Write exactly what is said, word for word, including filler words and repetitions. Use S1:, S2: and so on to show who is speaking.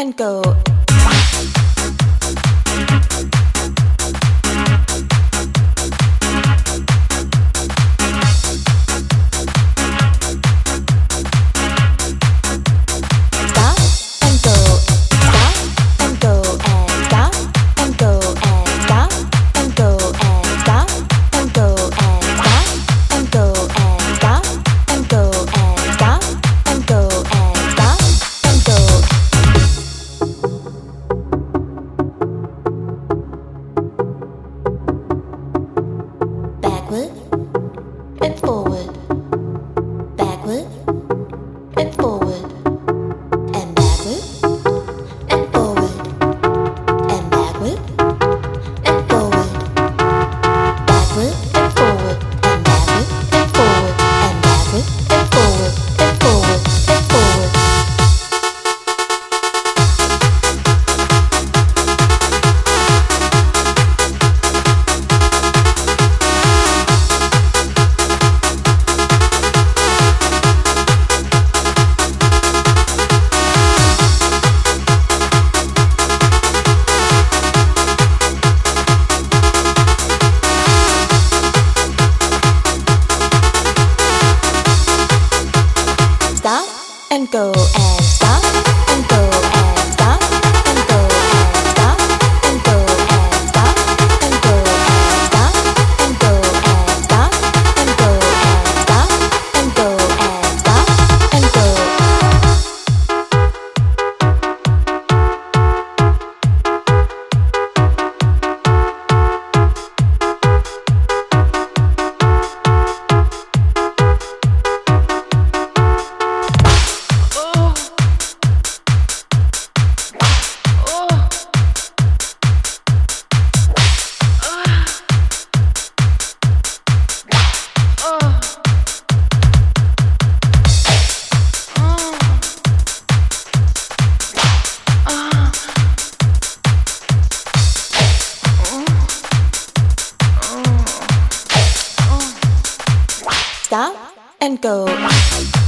S1: and go. Backward and forward, backward and forward, and backward and forward, and backward and forward, backward and forward, and backward and forward, and backward and forward, and forward and forward. Stop and go and stop and go and stop and go and stop and go and stop and go and stop and go and stop and go and stop and go and stop and go. Stop and go.